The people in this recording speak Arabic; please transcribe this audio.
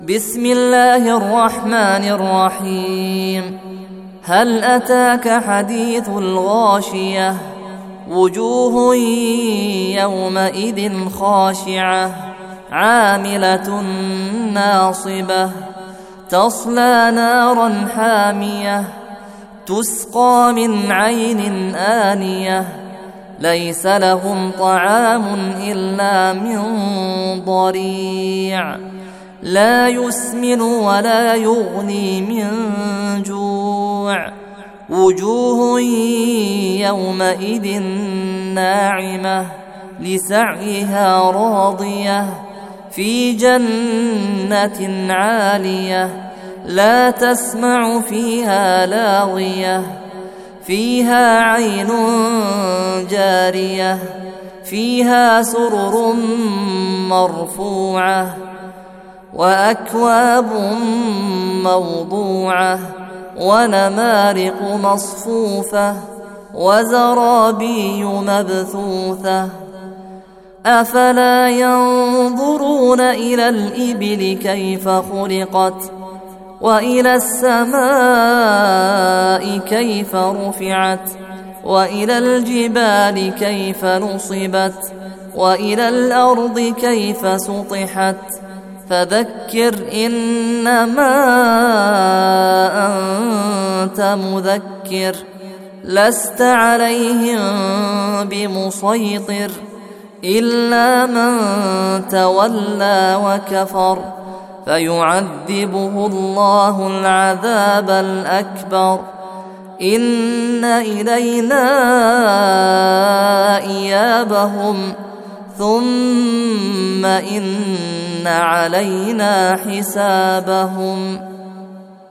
بسم الله الرحمن الرحيم. هل أتاك حديث الغاشية؟ وجوه يومئذ خاشعة عاملة ناصبة تصلى نارا حامية تسقى من عين آنية ليس لهم طعام إلا من ضريع لا يسمن ولا يغني من جوع وجوه يومئذ ناعمة لسعيها راضية في جنة عالية لا تسمع فيها لاغية فيها عين جارية فيها سرر مرفوعة وأكواب موضوعة ونمارق مصفوفة وزرابي مبثوثة أفلا ينظرون إلى الإبل كيف خلقت وإلى السماء كيف رفعت وإلى الجبال كيف نصبت وإلى الأرض كيف سطحت فذكر إنما أنت مذكر لست عليهم بمسيطر إلا من تولى وكفر فيعذبه الله العذاب الأكبر إن إلينا إيابهم ثم إن علينا حسابهم